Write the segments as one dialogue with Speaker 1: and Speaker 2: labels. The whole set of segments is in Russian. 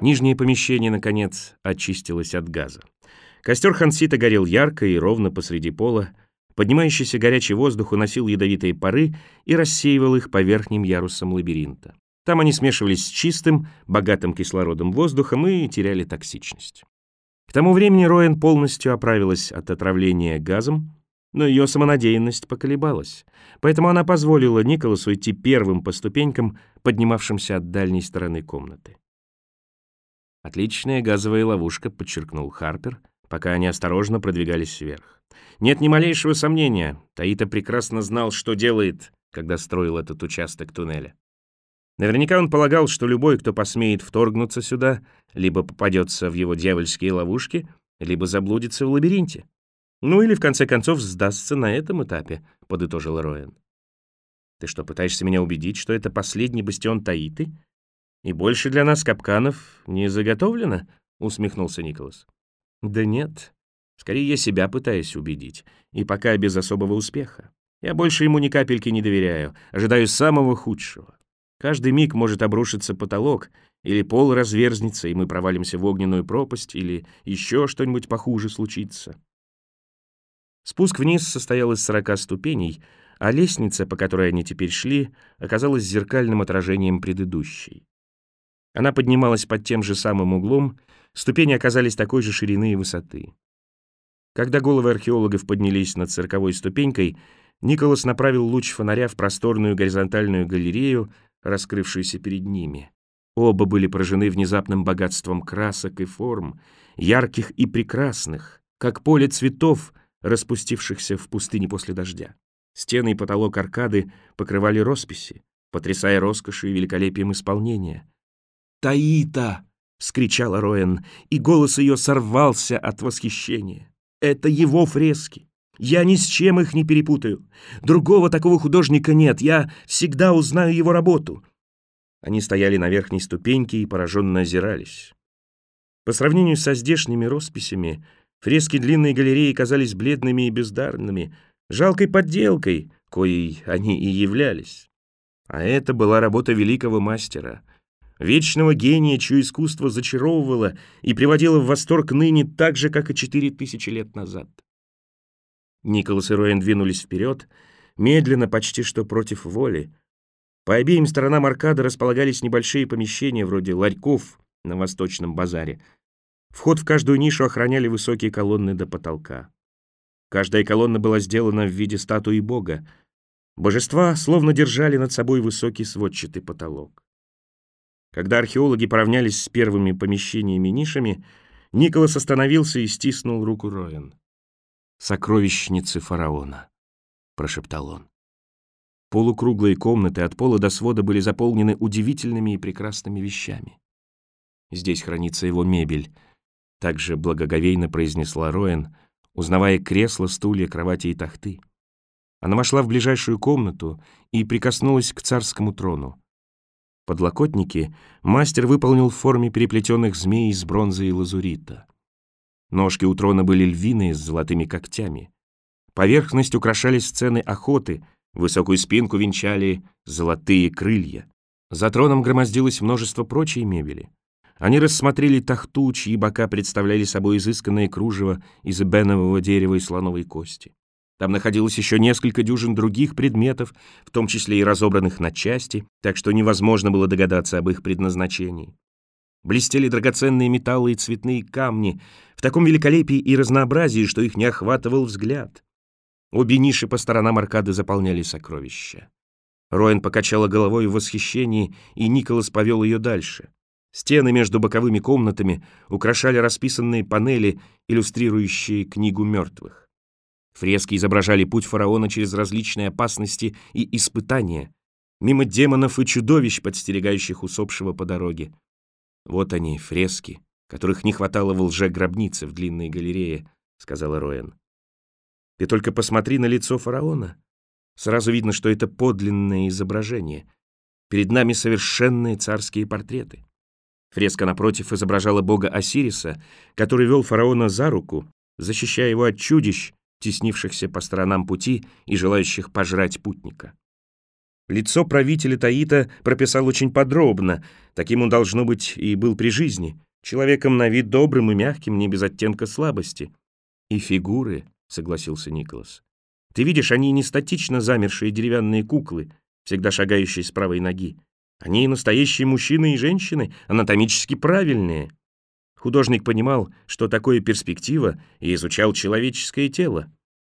Speaker 1: Нижнее помещение, наконец, очистилось от газа. Костер Хансита горел ярко и ровно посреди пола. Поднимающийся горячий воздух уносил ядовитые пары и рассеивал их по верхним ярусам лабиринта. Там они смешивались с чистым, богатым кислородом воздухом и теряли токсичность. К тому времени Роэн полностью оправилась от отравления газом, но ее самонадеянность поколебалась, поэтому она позволила Николасу идти первым по ступенькам, поднимавшимся от дальней стороны комнаты. «Отличная газовая ловушка», — подчеркнул Харпер, пока они осторожно продвигались вверх. Нет ни малейшего сомнения, Таита прекрасно знал, что делает, когда строил этот участок туннеля. Наверняка он полагал, что любой, кто посмеет вторгнуться сюда, либо попадется в его дьявольские ловушки, либо заблудится в лабиринте. Ну или, в конце концов, сдастся на этом этапе, — подытожил Роэн. «Ты что, пытаешься меня убедить, что это последний бастион Таиты? И больше для нас капканов не заготовлено?» — усмехнулся Николас. «Да нет. Скорее, я себя пытаюсь убедить, и пока без особого успеха. Я больше ему ни капельки не доверяю, ожидаю самого худшего. Каждый миг может обрушиться потолок, или пол разверзнется, и мы провалимся в огненную пропасть, или еще что-нибудь похуже случится». Спуск вниз состоял из 40 ступеней, а лестница, по которой они теперь шли, оказалась зеркальным отражением предыдущей. Она поднималась под тем же самым углом, ступени оказались такой же ширины и высоты. Когда головы археологов поднялись над 40-й ступенькой, Николас направил луч фонаря в просторную горизонтальную галерею, раскрывшуюся перед ними. Оба были поражены внезапным богатством красок и форм, ярких и прекрасных, как поле цветов, распустившихся в пустыне после дождя. Стены и потолок аркады покрывали росписи, потрясая роскошью и великолепием исполнения. «Таита!» — вскричала Роэн, и голос ее сорвался от восхищения. «Это его фрески! Я ни с чем их не перепутаю. Другого такого художника нет, я всегда узнаю его работу». Они стояли на верхней ступеньке и пораженно озирались. По сравнению со здешними росписями, фрески длинной галереи казались бледными и бездарными, жалкой подделкой, коей они и являлись. А это была работа великого мастера, вечного гения, чье искусство зачаровывало и приводило в восторг ныне так же, как и 4000 лет назад. Николас и Роэн двинулись вперед, медленно, почти что против воли. По обеим сторонам аркады располагались небольшие помещения, вроде ларьков на Восточном базаре. Вход в каждую нишу охраняли высокие колонны до потолка. Каждая колонна была сделана в виде статуи бога. Божества словно держали над собой высокий сводчатый потолок. Когда археологи поравнялись с первыми помещениями-нишами, Николас остановился и стиснул руку Роэн. «Сокровищницы фараона», — прошептал он. Полукруглые комнаты от пола до свода были заполнены удивительными и прекрасными вещами. «Здесь хранится его мебель», — также благоговейно произнесла Роэн, узнавая кресла, стулья, кровати и тахты. Она вошла в ближайшую комнату и прикоснулась к царскому трону. Подлокотники мастер выполнил в форме переплетенных змей из бронзы и лазурита. Ножки у трона были львиные с золотыми когтями. Поверхность украшали сцены охоты, высокую спинку венчали золотые крылья. За троном громоздилось множество прочей мебели. Они рассмотрели тахту, чьи бока представляли собой изысканное кружево из эбенового дерева и слоновой кости. Там находилось еще несколько дюжин других предметов, в том числе и разобранных на части, так что невозможно было догадаться об их предназначении. Блестели драгоценные металлы и цветные камни в таком великолепии и разнообразии, что их не охватывал взгляд. Обе ниши по сторонам аркады заполняли сокровища. Роэн покачала головой в восхищении, и Николас повел ее дальше. Стены между боковыми комнатами украшали расписанные панели, иллюстрирующие книгу мертвых. Фрески изображали путь фараона через различные опасности и испытания, мимо демонов и чудовищ, подстерегающих усопшего по дороге. «Вот они, фрески, которых не хватало в лже-гробнице в длинной галерее», — сказала Роэн. «Ты только посмотри на лицо фараона. Сразу видно, что это подлинное изображение. Перед нами совершенные царские портреты». Фреска напротив изображала бога Осириса, который вел фараона за руку, защищая его от чудищ, теснившихся по сторонам пути и желающих пожрать путника. Лицо правителя Таита прописал очень подробно, таким он, должно быть, и был при жизни, человеком на вид добрым и мягким, не без оттенка слабости. «И фигуры», — согласился Николас. «Ты видишь, они не статично замершие деревянные куклы, всегда шагающие с правой ноги. Они настоящие мужчины и женщины, анатомически правильные». Художник понимал, что такое перспектива, и изучал человеческое тело.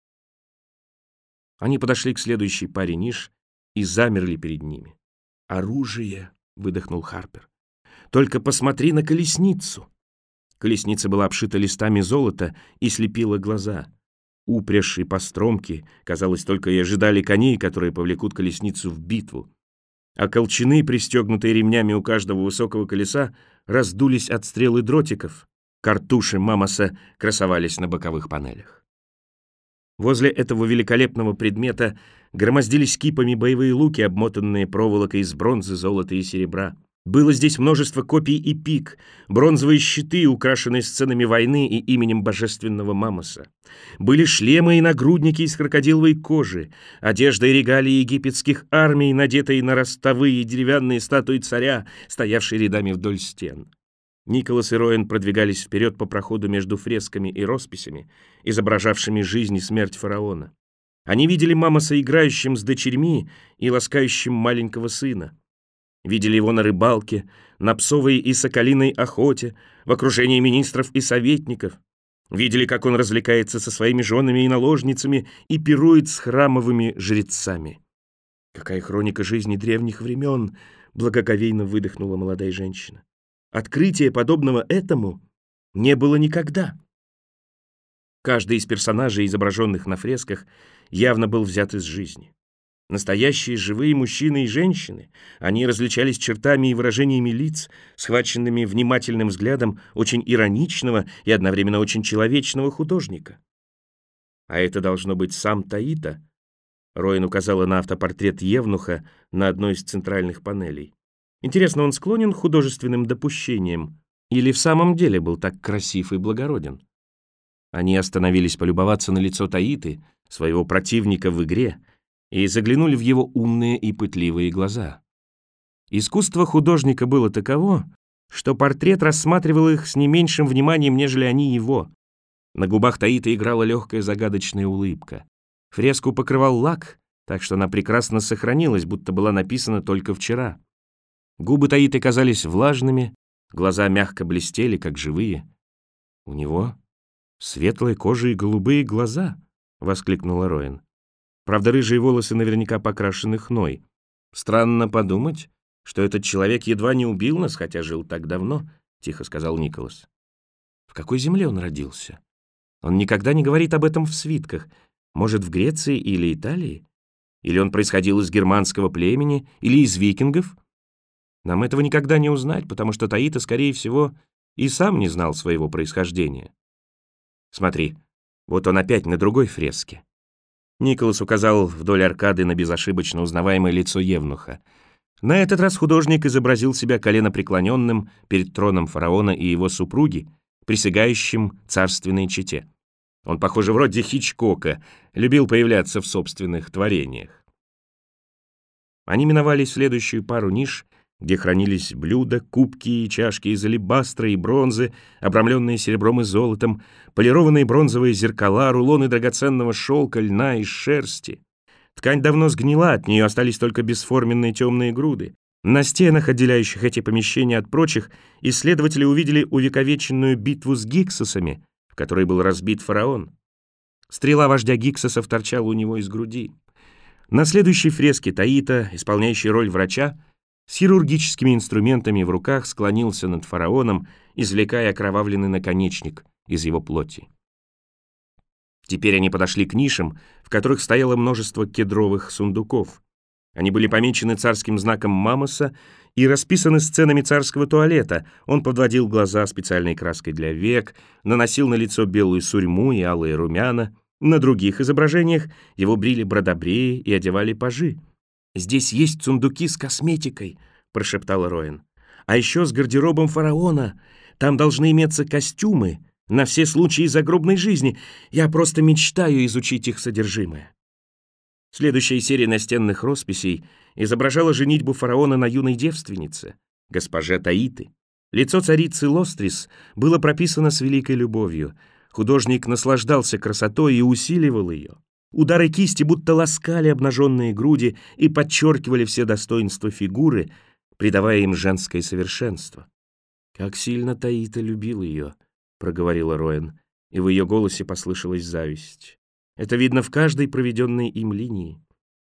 Speaker 1: Они подошли к следующей паре ниш и замерли перед ними. «Оружие!» — выдохнул Харпер. «Только посмотри на колесницу!» Колесница была обшита листами золота и слепила глаза. Упряжь и постромки, казалось, только и ожидали коней, которые повлекут колесницу в битву. А колчаны, пристегнутые ремнями у каждого высокого колеса, раздулись от стрел и дротиков. Картуши Мамоса красовались на боковых панелях. Возле этого великолепного предмета громоздились кипами боевые луки, обмотанные проволокой из бронзы, золота и серебра. Было здесь множество копий и пик, бронзовые щиты, украшенные сценами войны и именем божественного Мамоса. Были шлемы и нагрудники из крокодиловой кожи, одежда и регалии египетских армий, надетые на ростовые деревянные статуи царя, стоявшие рядами вдоль стен. Николас и Роэн продвигались вперед по проходу между фресками и росписями, изображавшими жизнь и смерть фараона. Они видели Мамоса играющим с дочерьми и ласкающим маленького сына. Видели его на рыбалке, на псовой и соколиной охоте, в окружении министров и советников. Видели, как он развлекается со своими женами и наложницами и пирует с храмовыми жрецами. «Какая хроника жизни древних времен!» — благоговейно выдохнула молодая женщина. «Открытия, подобного этому, не было никогда». Каждый из персонажей, изображенных на фресках, явно был взят из жизни. Настоящие живые мужчины и женщины, они различались чертами и выражениями лиц, схваченными внимательным взглядом очень ироничного и одновременно очень человечного художника. А это должно быть сам Таита. Роэн указала на автопортрет Евнуха на одной из центральных панелей. Интересно, он склонен к художественным допущениям или в самом деле был так красив и благороден? Они остановились полюбоваться на лицо Таиты, своего противника в игре, и заглянули в его умные и пытливые глаза. Искусство художника было таково, что портрет рассматривал их с не меньшим вниманием, нежели они его. На губах Таита играла легкая загадочная улыбка. Фреску покрывал лак, так что она прекрасно сохранилась, будто была написана только вчера. Губы Таиты казались влажными, глаза мягко блестели, как живые. «У него светлая кожа и голубые глаза!» — воскликнула Роэн. Правда, рыжие волосы наверняка покрашены хной. «Странно подумать, что этот человек едва не убил нас, хотя жил так давно», — тихо сказал Николас. «В какой земле он родился? Он никогда не говорит об этом в свитках. Может, в Греции или Италии? Или он происходил из германского племени, или из викингов? Нам этого никогда не узнать, потому что Таита, скорее всего, и сам не знал своего происхождения. Смотри, вот он опять на другой фреске». Николас указал вдоль аркады на безошибочно узнаваемое лицо Евнуха. На этот раз художник изобразил себя коленопреклоненным перед троном фараона и его супруги, присягающим царственной чете. Он, похоже, вроде Хичкока, любил появляться в собственных творениях. Они миновали следующую пару ниш, где хранились блюда, кубки и чашки из алебастра и бронзы, обрамленные серебром и золотом, полированные бронзовые зеркала, рулоны драгоценного шелка, льна и шерсти. Ткань давно сгнила, от нее остались только бесформенные темные груды. На стенах, отделяющих эти помещения от прочих, исследователи увидели увековеченную битву с гиксосами, в которой был разбит фараон. Стрела вождя гиксосов торчала у него из груди. На следующей фреске Таита, исполняющий роль врача, с хирургическими инструментами в руках склонился над фараоном, извлекая окровавленный наконечник из его плоти. Теперь они подошли к нишам, в которых стояло множество кедровых сундуков. Они были помечены царским знаком Мамоса и расписаны сценами царского туалета. Он подводил глаза специальной краской для век, наносил на лицо белую сурьму и алые румяна. На других изображениях его брили бродобреи и одевали пажи. «Здесь есть сундуки с косметикой», — прошептала Роэн. «А еще с гардеробом фараона. Там должны иметься костюмы на все случаи загробной жизни. Я просто мечтаю изучить их содержимое». Следующая серия настенных росписей изображала женитьбу фараона на юной девственнице, госпоже Таиты. Лицо царицы Лострис было прописано с великой любовью. Художник наслаждался красотой и усиливал ее. Удары кисти будто ласкали обнаженные груди и подчеркивали все достоинства фигуры, придавая им женское совершенство. «Как сильно Таита любил ее», — проговорила Роэн, и в ее голосе послышалась зависть. «Это видно в каждой проведенной им линии».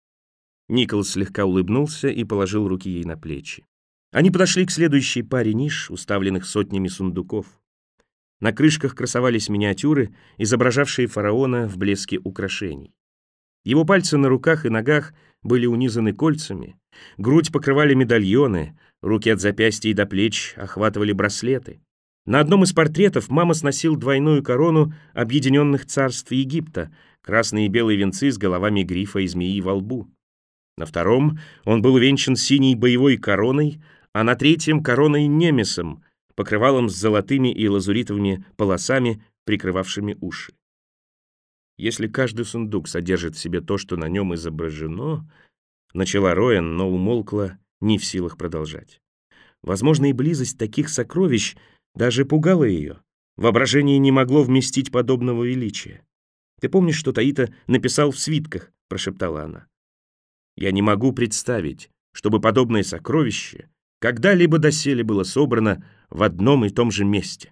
Speaker 1: Николас слегка улыбнулся и положил руки ей на плечи. Они подошли к следующей паре ниш, уставленных сотнями сундуков. На крышках красовались миниатюры, изображавшие фараона в блеске украшений. Его пальцы на руках и ногах были унизаны кольцами, грудь покрывали медальоны, руки от запястья и до плеч охватывали браслеты. На одном из портретов Мамос носил двойную корону объединенных царств Египта, красные и белые венцы с головами грифа и змеи во лбу. На втором он был увенчан синей боевой короной, а на третьем — короной Немесом, покрывалом с золотыми и лазуритовыми полосами, прикрывавшими уши. Если каждый сундук содержит в себе то, что на нем изображено, начала Роэн, но умолкла, не в силах продолжать. Возможно, и близость таких сокровищ даже пугала ее. Воображение не могло вместить подобного величия. «Ты помнишь, что Таита написал в свитках?» — прошептала она. «Я не могу представить, чтобы подобное сокровище когда-либо доселе было собрано в одном и том же месте.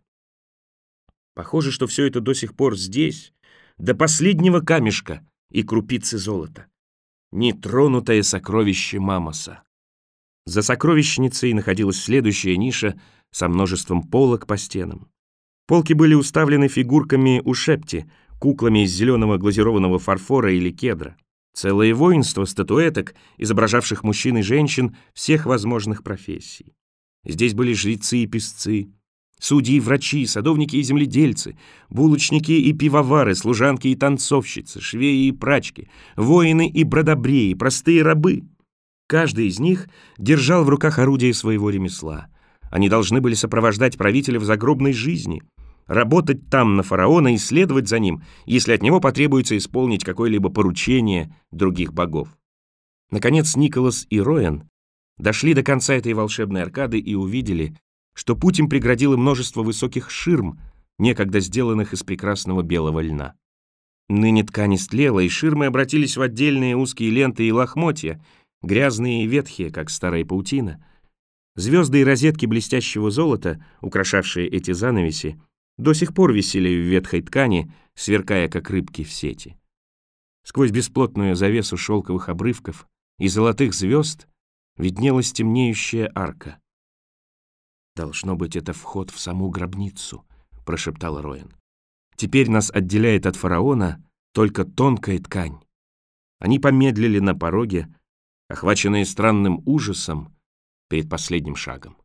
Speaker 1: Похоже, что все это до сих пор здесь, до последнего камешка и крупицы золота. Нетронутое сокровище Мамоса». За сокровищницей находилась следующая ниша со множеством полок по стенам. Полки были уставлены фигурками ушепти, куклами из зеленого глазированного фарфора или кедра. Целое воинство статуэток, изображавших мужчин и женщин всех возможных профессий. Здесь были жрецы и песцы, судьи и врачи, садовники и земледельцы, булочники и пивовары, служанки и танцовщицы, швеи и прачки, воины и бродобреи, простые рабы. Каждый из них держал в руках орудие своего ремесла. Они должны были сопровождать правителя в загробной жизни, работать там на фараона и следовать за ним, если от него потребуется исполнить какое-либо поручение других богов. Наконец Николас и Роэн дошли до конца этой волшебной аркады и увидели, что путь им преградило множество высоких ширм, некогда сделанных из прекрасного белого льна. Ныне ткань истлела, и ширмы обратились в отдельные узкие ленты и лохмотья, грязные и ветхие, как старая паутина. Звезды и розетки блестящего золота, украшавшие эти занавеси, до сих пор висели в ветхой ткани, сверкая, как рыбки в сети. Сквозь бесплотную завесу шелковых обрывков и золотых звезд виднелась темнеющая арка. «Должно быть, это вход в саму гробницу», — прошептала Роэн. «Теперь нас отделяет от фараона только тонкая ткань». Они помедлили на пороге, охваченные странным ужасом перед последним шагом.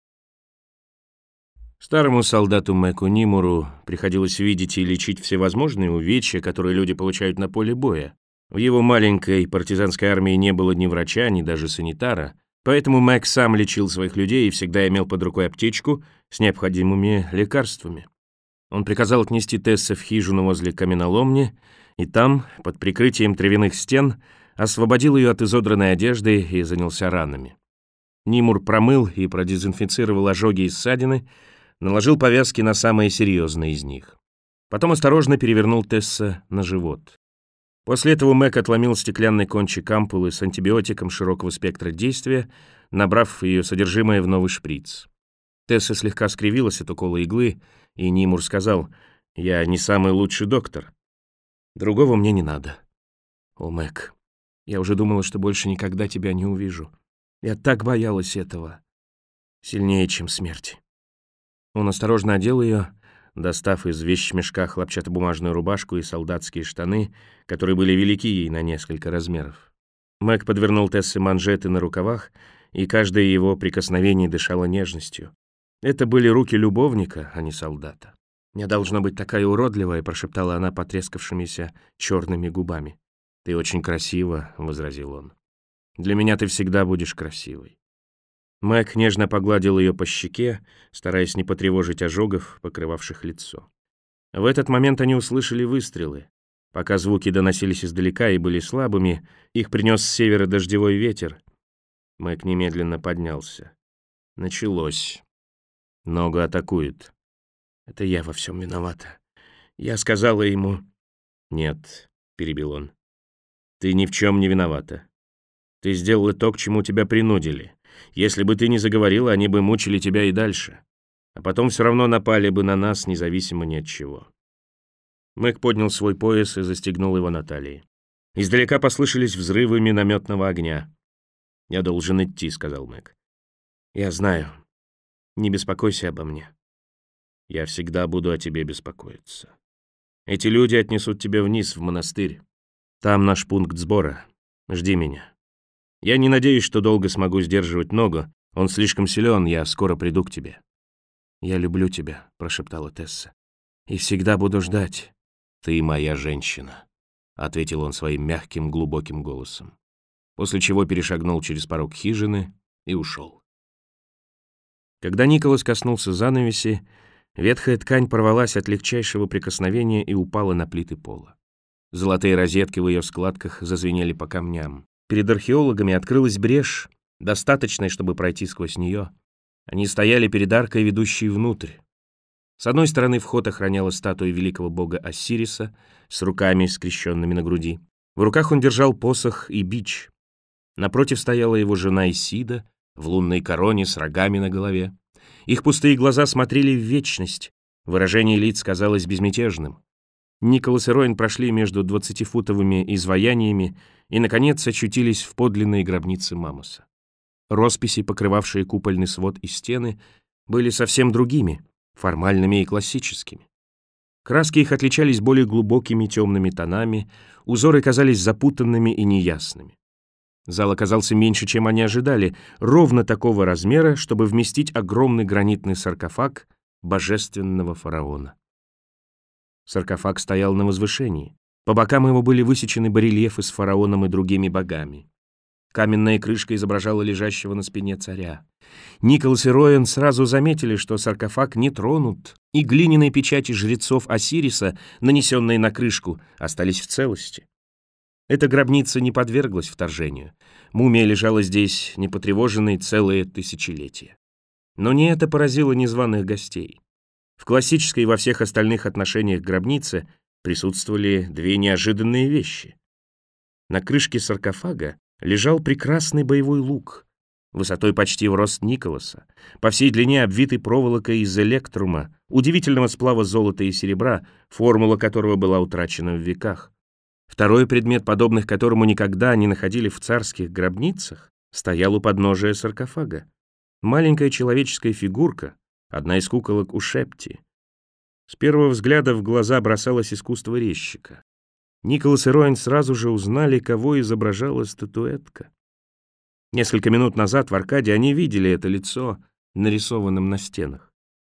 Speaker 1: Старому солдату Мэку Нимуру приходилось видеть и лечить всевозможные увечья, которые люди получают на поле боя. В его маленькой партизанской армии не было ни врача, ни даже санитара, поэтому Мэк сам лечил своих людей и всегда имел под рукой аптечку с необходимыми лекарствами. Он приказал отнести Тесса в хижину возле каменоломни, и там, под прикрытием травяных стен, освободил ее от изодранной одежды и занялся ранами. Нимур промыл и продезинфицировал ожоги и ссадины, наложил повязки на самые серьезные из них. Потом осторожно перевернул Тесса на живот. После этого Мэк отломил стеклянный кончик ампулы с антибиотиком широкого спектра действия, набрав ее содержимое в новый шприц. Тесса слегка скривилась от укола иглы, и Нимур сказал: «Я не самый лучший доктор. Другого мне не надо». «О, Мэк, я уже думала, что больше никогда тебя не увижу. Я так боялась этого. Сильнее, чем смерти». Он осторожно одел ее, достав из вещмешка хлопчатобумажную рубашку и солдатские штаны, которые были велики ей на несколько размеров. Мэк подвернул Тессе манжеты на рукавах, и каждое его прикосновение дышало нежностью. Это были руки любовника, а не солдата. «Я должна быть такая уродливая», — прошептала она потрескавшимися черными губами. «Ты очень красива», — возразил он. «Для меня ты всегда будешь красивой». Мэк нежно погладил ее по щеке, стараясь не потревожить ожогов, покрывавших лицо. В этот момент они услышали выстрелы. Пока звуки доносились издалека и были слабыми, их принес с севера дождевой ветер. Мэг немедленно поднялся. Началось. Ногу атакует. Это я во всем виновата. Я сказала ему... Нет, перебил он. Ты ни в чем не виновата. Ты сделала то, к чему тебя принудили. Если бы ты не заговорила, они бы мучили тебя и дальше. А потом все равно напали бы на нас, независимо ни от чего. Мэг поднял свой пояс и застегнул его на талии. Издалека послышались взрывы минометного огня. «Я должен идти», — сказал Мэг. «Я знаю. Не беспокойся обо мне. Я всегда буду о тебе беспокоиться. Эти люди отнесут тебя вниз, в монастырь. Там наш пункт сбора. Жди меня. Я не надеюсь, что долго смогу сдерживать ногу. Он слишком силен, я скоро приду к тебе». «Я люблю тебя», — прошептала Тесса. «И всегда буду ждать». «Ты моя женщина», — ответил он своим мягким, глубоким голосом, после чего перешагнул через порог хижины и ушел. Когда Николас коснулся занавеси, ветхая ткань порвалась от легчайшего прикосновения и упала на плиты пола. Золотые розетки в ее складках зазвенели по камням. Перед археологами открылась брешь, достаточная, чтобы пройти сквозь нее. Они стояли перед аркой, ведущей внутрь. С одной стороны вход охраняла статуя великого бога Осириса с руками, скрещенными на груди. В руках он держал посох и бич. Напротив стояла его жена Исида в лунной короне с рогами на голове. Их пустые глаза смотрели в вечность. Выражение лиц казалось безмятежным. Николас и Роин прошли между 20-футовыми изваяниями и, наконец, очутились в подлинной гробнице Мамоса. Росписи, покрывавшие купольный свод и стены, были совсем другими, формальными и классическими. Краски их отличались более глубокими темными тонами, узоры казались запутанными и неясными. Зал оказался меньше, чем они ожидали, ровно такого размера, чтобы вместить огромный гранитный саркофаг божественного фараона. Саркофаг стоял на возвышении. По бокам его были высечены барельефы с фараоном и другими богами. Каменная крышка изображала лежащего на спине царя. Николас и Роин сразу заметили, что саркофаг не тронут, и глиняные печати жрецов Осириса, нанесенные на крышку, остались в целости. Эта гробница не подверглась вторжению. Мумия лежала здесь, непотревоженной, целые тысячелетия. Но не это поразило незваных гостей. В классической и во всех остальных отношениях гробнице присутствовали две неожиданные вещи. На крышке саркофага лежал прекрасный боевой лук, высотой почти в рост Николаса, по всей длине обвитый проволокой из электрума, удивительного сплава золота и серебра, формула которого была утрачена в веках. Второй предмет, подобных которому никогда не находили в царских гробницах, стоял у подножия саркофага. Маленькая человеческая фигурка, одна из куколок Ушепти. С первого взгляда в глаза бросалось искусство резчика. Николас и Роин сразу же узнали, кого изображала статуэтка. Несколько минут назад в Аркаде они видели это лицо, нарисованным на стенах.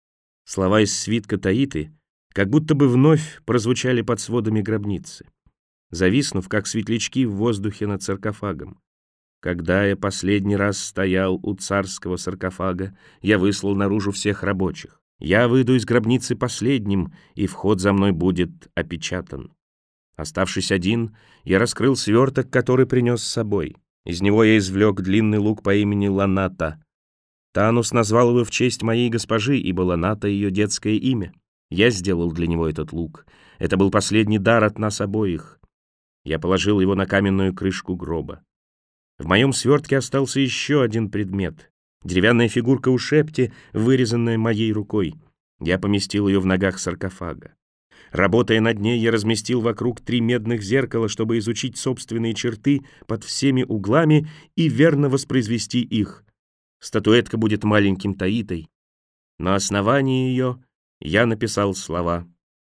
Speaker 1: Слова из свитка Таиты как будто бы вновь прозвучали под сводами гробницы, зависнув, как светлячки в воздухе над саркофагом. «Когда я последний раз стоял у царского саркофага, я выслал наружу всех рабочих. Я выйду из гробницы последним, и вход за мной будет опечатан. Оставшись один, я раскрыл сверток, который принес с собой. Из него я извлек длинный лук по имени Ланата. Танус назвал его в честь моей госпожи, ибо Ланата — ее детское имя. Я сделал для него этот лук. Это был последний дар от нас обоих. Я положил его на каменную крышку гроба. В моем свертке остался еще один предмет. Деревянная фигурка Ушепти, вырезанная моей рукой. Я поместил ее в ногах саркофага. Работая над ней, я разместил вокруг 3 медных зеркала, чтобы изучить собственные черты под всеми углами и верно воспроизвести их. Статуэтка будет маленьким Таитой. На основании ее я написал слова.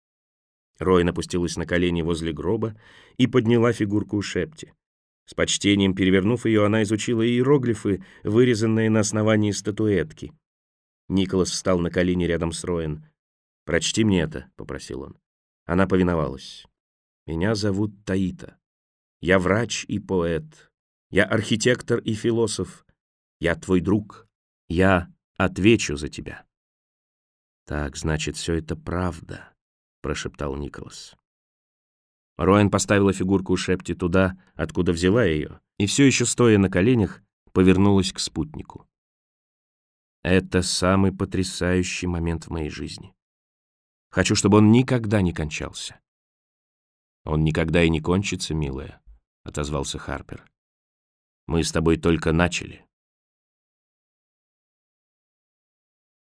Speaker 1: Роин опустилась на колени возле гроба и подняла фигурку Ушепти. С почтением перевернув ее, она изучила иероглифы, вырезанные на основании статуэтки. Николас встал на колени рядом с Роин. «Прочти мне это», — попросил он. Она повиновалась. «Меня зовут Таита. Я врач и поэт. Я архитектор и философ. Я твой друг. Я отвечу за тебя». «Так, значит, все это правда», — прошептал Николас. Роэн поставила фигурку у Шепти туда, откуда взяла ее, и все еще стоя на коленях, повернулась к спутнику. Это самый потрясающий момент в моей жизни. Хочу, чтобы он никогда не кончался. Он никогда и не кончится, милая, отозвался Харпер. Мы с тобой только начали.